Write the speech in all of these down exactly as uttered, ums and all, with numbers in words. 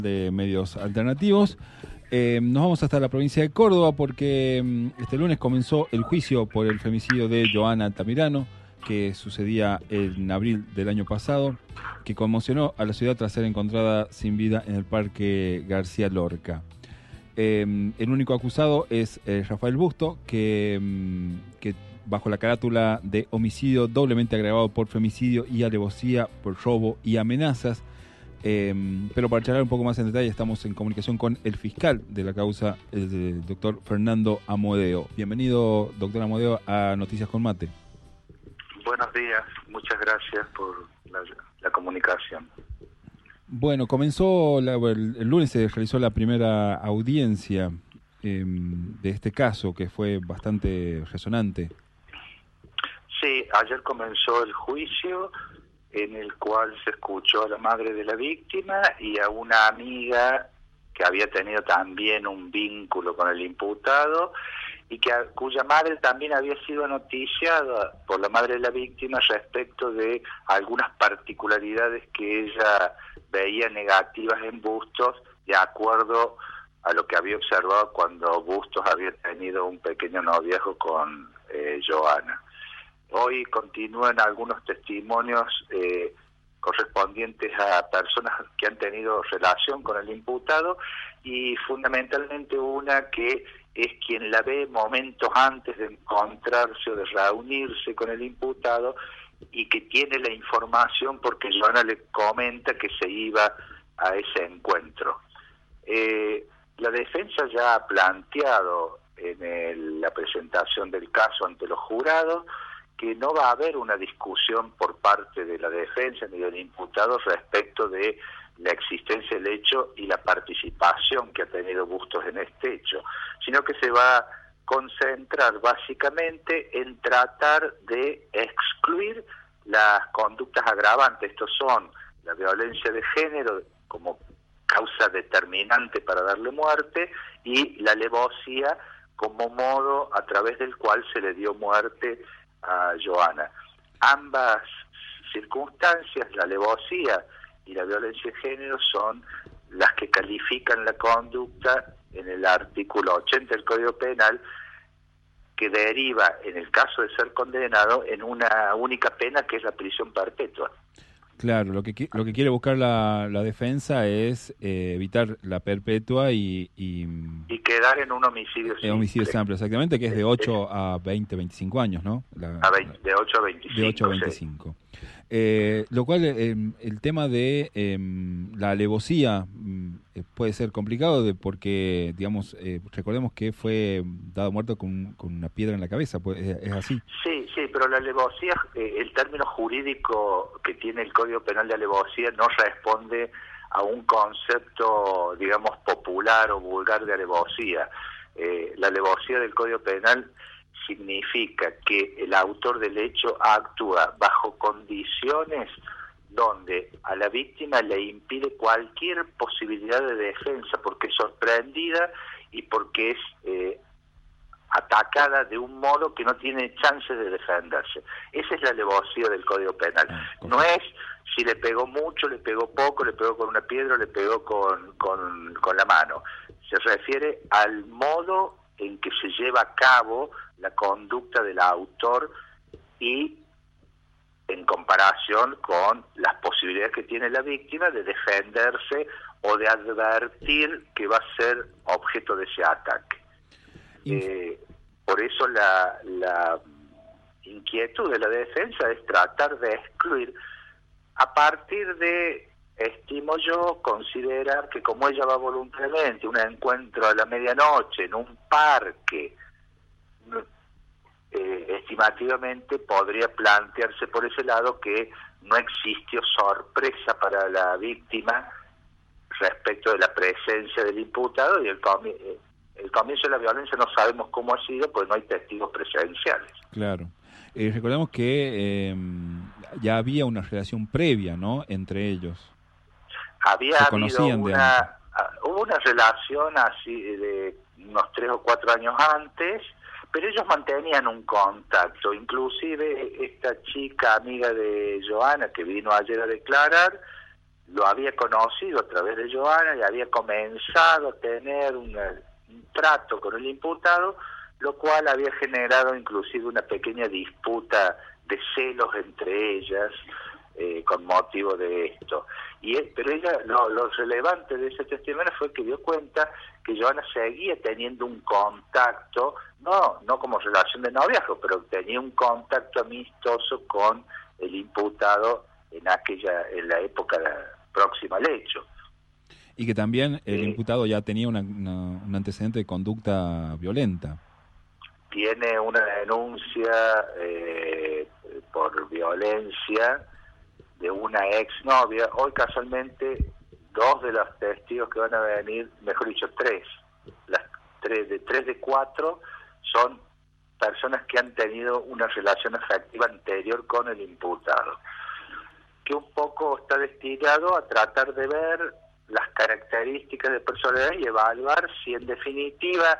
De medios alternativos. Eh, nos vamos hasta la provincia de Córdoba porque este lunes comenzó el juicio por el femicidio de Joana Altamirano, que sucedía en abril del año pasado, que conmocionó a la ciudad tras ser encontrada sin vida en el Parque García Lorca. Eh, el único acusado es eh, Rafael Busto, que, que bajo la carátula de homicidio doblemente agravado por femicidio y alevosía por robo y amenazas. Eh, pero para charlar un poco más en detalle estamos en comunicación con el fiscal de la causa, el doctor Fernando Amodeo. Bienvenido, doctor Amodeo, a Noticias con Mate. Buenos días, muchas gracias por la, la comunicación. Bueno, comenzó, la, el, el lunes se realizó la primera audiencia eh, de este caso, que fue bastante resonante. Sí, ayer comenzó el juicio, en el cual se escuchó a la madre de la víctima y a una amiga que había tenido también un vínculo con el imputado y que cuya madre también había sido noticiada por la madre de la víctima respecto de algunas particularidades que ella veía negativas en Bustos, de acuerdo a lo que había observado cuando Bustos había tenido un pequeño noviazgo con eh, Joana. Hoy continúan algunos testimonios eh, correspondientes a personas que han tenido relación con el imputado y fundamentalmente una que es quien la ve momentos antes de encontrarse o de reunirse con el imputado y que tiene la información porque Joana le comenta que se iba a ese encuentro. Eh, la defensa ya ha planteado en el, la presentación del caso ante los jurados que no va a haber una discusión por parte de la defensa ni del imputado respecto de la existencia del hecho y la participación que ha tenido Bustos en este hecho, sino que se va a concentrar básicamente en tratar de excluir las conductas agravantes. Estos son la violencia de género como causa determinante para darle muerte y la alevosía como modo a través del cual se le dio muerte a Joana. Ambas circunstancias, la alevosía y la violencia de género, son las que califican la conducta en el artículo ochenta del Código Penal, que deriva, en el caso de ser condenado, en una única pena que es la prisión perpetua. Claro, lo que lo que quiere buscar la, la defensa es eh, evitar la perpetua y, y... y quedar en un homicidio simple. Eh, homicidio simple, exactamente, que es de ocho a veinte, veinticinco años, ¿no? La, a veinte, de ocho a veinticinco. De ocho a veinticinco. Sí. Eh, lo cual, eh, el tema de eh, la alevosía eh, puede ser complicado de porque, digamos, eh, recordemos que fue dado muerto con, con una piedra en la cabeza, pues, ¿es, es así? Sí, sí, pero la alevosía, eh, el término jurídico que tiene el Código Penal de alevosía no responde a un concepto, digamos, popular o vulgar de alevosía. Eh, la alevosía del Código Penal significa que el autor del hecho actúa bajo condiciones donde a la víctima le impide cualquier posibilidad de defensa porque es sorprendida y porque es eh, atacada de un modo que no tiene chance de defenderse. Esa es la alevosía del Código Penal. No es si le pegó mucho, le pegó poco, le pegó con una piedra o le pegó con, con, con la mano. Se refiere al modo en que se lleva a cabo la conducta del autor y en comparación con las posibilidades que tiene la víctima de defenderse o de advertir que va a ser objeto de ese ataque. Eh, por eso la, la inquietud de la defensa es tratar de excluir a partir de, estimo yo, considerar que como ella va voluntariamente, un encuentro a la medianoche en un parque, eh, estimativamente podría plantearse por ese lado que no existió sorpresa para la víctima respecto de la presencia del imputado y el comienzo. El comienzo de la violencia no sabemos cómo ha sido, pues no hay testigos presenciales. Claro. Eh, recordemos que eh, ya había una relación previa, ¿no?, entre ellos. Había habido una, hubo una relación así de unos tres o cuatro años antes, pero ellos mantenían un contacto. Inclusive esta chica amiga de Joana que vino ayer a declarar lo había conocido a través de Joana y había comenzado a tener una, un trato con el imputado, lo cual había generado inclusive una pequeña disputa de celos entre ellas eh, con motivo de esto. Y él, pero ella, lo, lo relevante de ese testimonio fue que dio cuenta que Joana seguía teniendo un contacto, no no como relación de noviazgo, pero tenía un contacto amistoso con el imputado en aquella en la época próxima al hecho. Y que también el eh, imputado ya tenía una, una, un antecedente de conducta violenta. Tiene una denuncia eh, por violencia de una exnovia. Hoy casualmente dos de los testigos que van a venir, mejor dicho tres, las tres de tres de cuatro son personas que han tenido una relación afectiva anterior con el imputado, que un poco está destinado a tratar de ver las características de personalidad y evaluar si en definitiva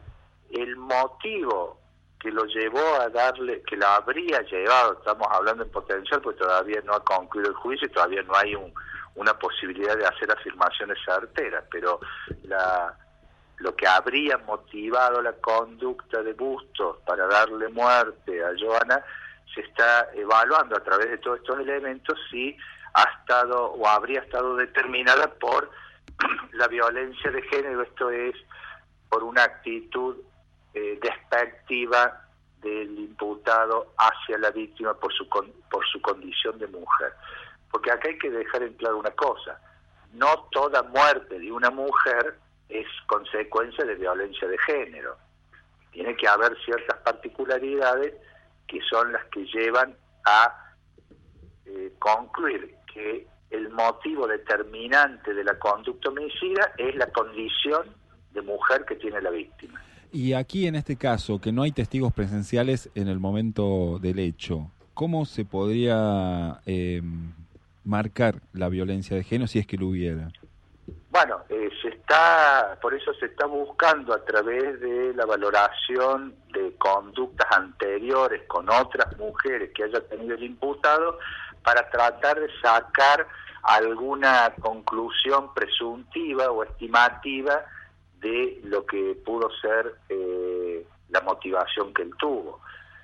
el motivo que lo llevó a darle, que lo habría llevado, estamos hablando en potencial porque todavía no ha concluido el juicio y todavía no hay un, una posibilidad de hacer afirmaciones certeras, pero la, lo que habría motivado la conducta de Bustos para darle muerte a Joana se está evaluando a través de todos estos elementos si ha estado o habría estado determinada por la violencia de género, esto es, por una actitud eh, despectiva del imputado hacia la víctima por su con, por su condición de mujer. Porque acá hay que dejar en claro una cosa, no toda muerte de una mujer es consecuencia de violencia de género. Tiene que haber ciertas particularidades que son las que llevan a eh, concluir que el motivo determinante de la conducta homicida es la condición de mujer que tiene la víctima. Y aquí en este caso, que no hay testigos presenciales en el momento del hecho, ¿cómo se podría eh, marcar la violencia de género si es que lo hubiera? Bueno, eh, se está, por eso se está buscando a través de la valoración de conductas anteriores con otras mujeres que haya tenido el imputado para tratar de sacar alguna conclusión presuntiva o estimativa de lo que pudo ser eh, la motivación que él tuvo,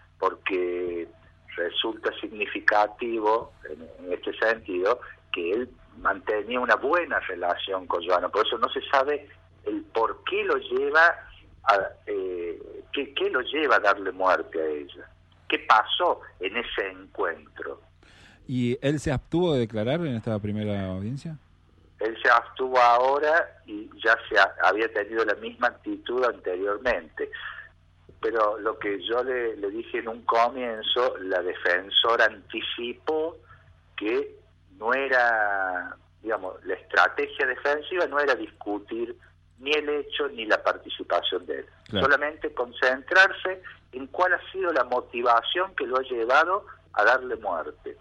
porque resulta significativo en, en este sentido que él mantenía una buena relación con Joana, por eso no se sabe el por qué lo lleva a, eh, qué, qué lo lleva a darle muerte a ella, qué pasó en ese encuentro. ¿Y él se abstuvo de declarar en esta primera audiencia? Él se abstuvo ahora y ya se ha, había tenido la misma actitud anteriormente. Pero lo que yo le, le dije en un comienzo, la defensora anticipó que no era, digamos, la estrategia defensiva no era discutir ni el hecho ni la participación de él. Claro. Solamente concentrarse en cuál ha sido la motivación que lo ha llevado a darle muerte.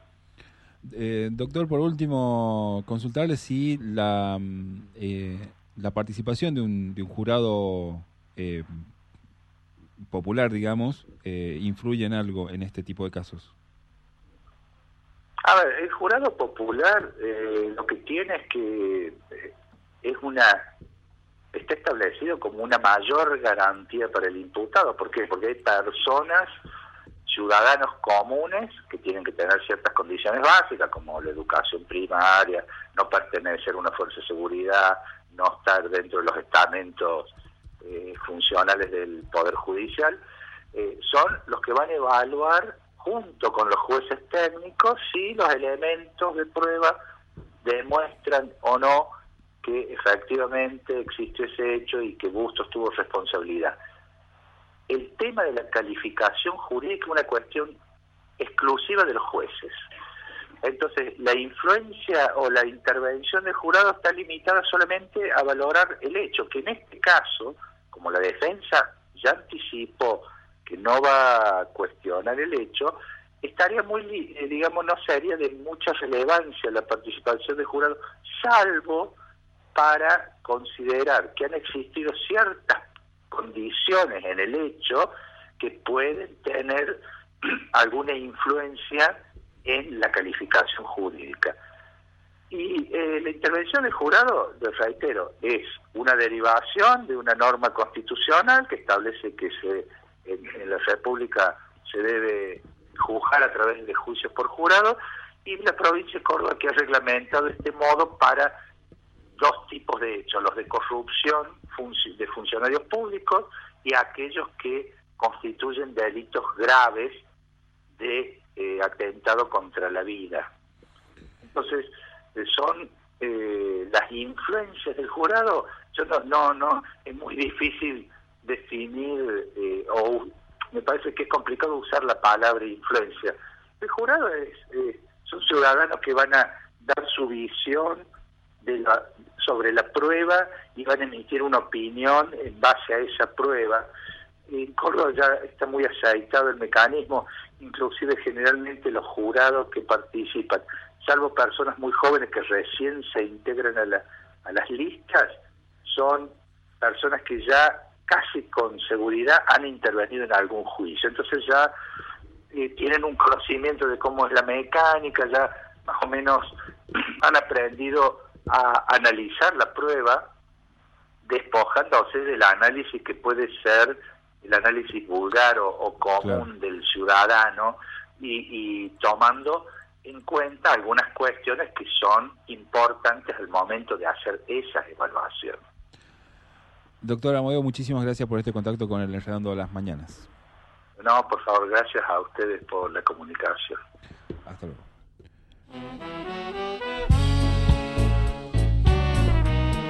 Eh, doctor, por último, consultarle si la eh, la participación de un, de un jurado eh, popular, digamos, eh, influye en algo en este tipo de casos. A ver, el jurado popular eh, lo que tiene es que eh, es una está establecido como una mayor garantía para el imputado. ¿Por qué? Porque hay personas, ciudadanos comunes, que tienen que tener ciertas condiciones básicas, como la educación primaria, no pertenecer a una fuerza de seguridad, no estar dentro de los estamentos eh, funcionales del Poder Judicial, eh, son los que van a evaluar junto con los jueces técnicos si los elementos de prueba demuestran o no que efectivamente existió ese hecho y que Bustos tuvo responsabilidad. El tema de la calificación jurídica es una cuestión exclusiva de los jueces. Entonces, la influencia o la intervención del jurado está limitada solamente a valorar el hecho, que en este caso, como la defensa ya anticipó que no va a cuestionar el hecho, estaría muy, digamos, no sería de mucha relevancia la participación del jurado, salvo para considerar que han existido ciertas condiciones en el hecho que pueden tener alguna influencia en la calificación jurídica. Y eh, la intervención del jurado, les reitero, es una derivación de una norma constitucional que establece que se en, en la República se debe juzgar a través de juicios por jurado, y la provincia de Córdoba que ha reglamentado este modo para dos tipos de hechos, los de corrupción func- de funcionarios públicos y aquellos que constituyen delitos graves de eh, atentado contra la vida. Entonces, eh, son eh, las influencias del jurado. Yo no, no, no, es muy difícil definir, eh, o me parece que es complicado usar la palabra influencia. El jurado es, eh, son ciudadanos que van a dar su visión de la, sobre la prueba y van a emitir una opinión en base a esa prueba. En Córdoba ya está muy aceitado el mecanismo, inclusive generalmente los jurados que participan, salvo personas muy jóvenes que recién se integran a, la, a las listas, son personas que ya casi con seguridad han intervenido en algún juicio. Entonces ya eh, tienen un conocimiento de cómo es la mecánica, ya más o menos han aprendido a analizar la prueba, despojándose del análisis que puede ser el análisis vulgar o, o común, claro, del ciudadano, y, y tomando en cuenta algunas cuestiones que son importantes al momento de hacer esa evaluación. Doctor Amodeo, muchísimas gracias por este contacto con el Enredando de las Mañanas. No, por favor, gracias a ustedes por la comunicación. Hasta luego.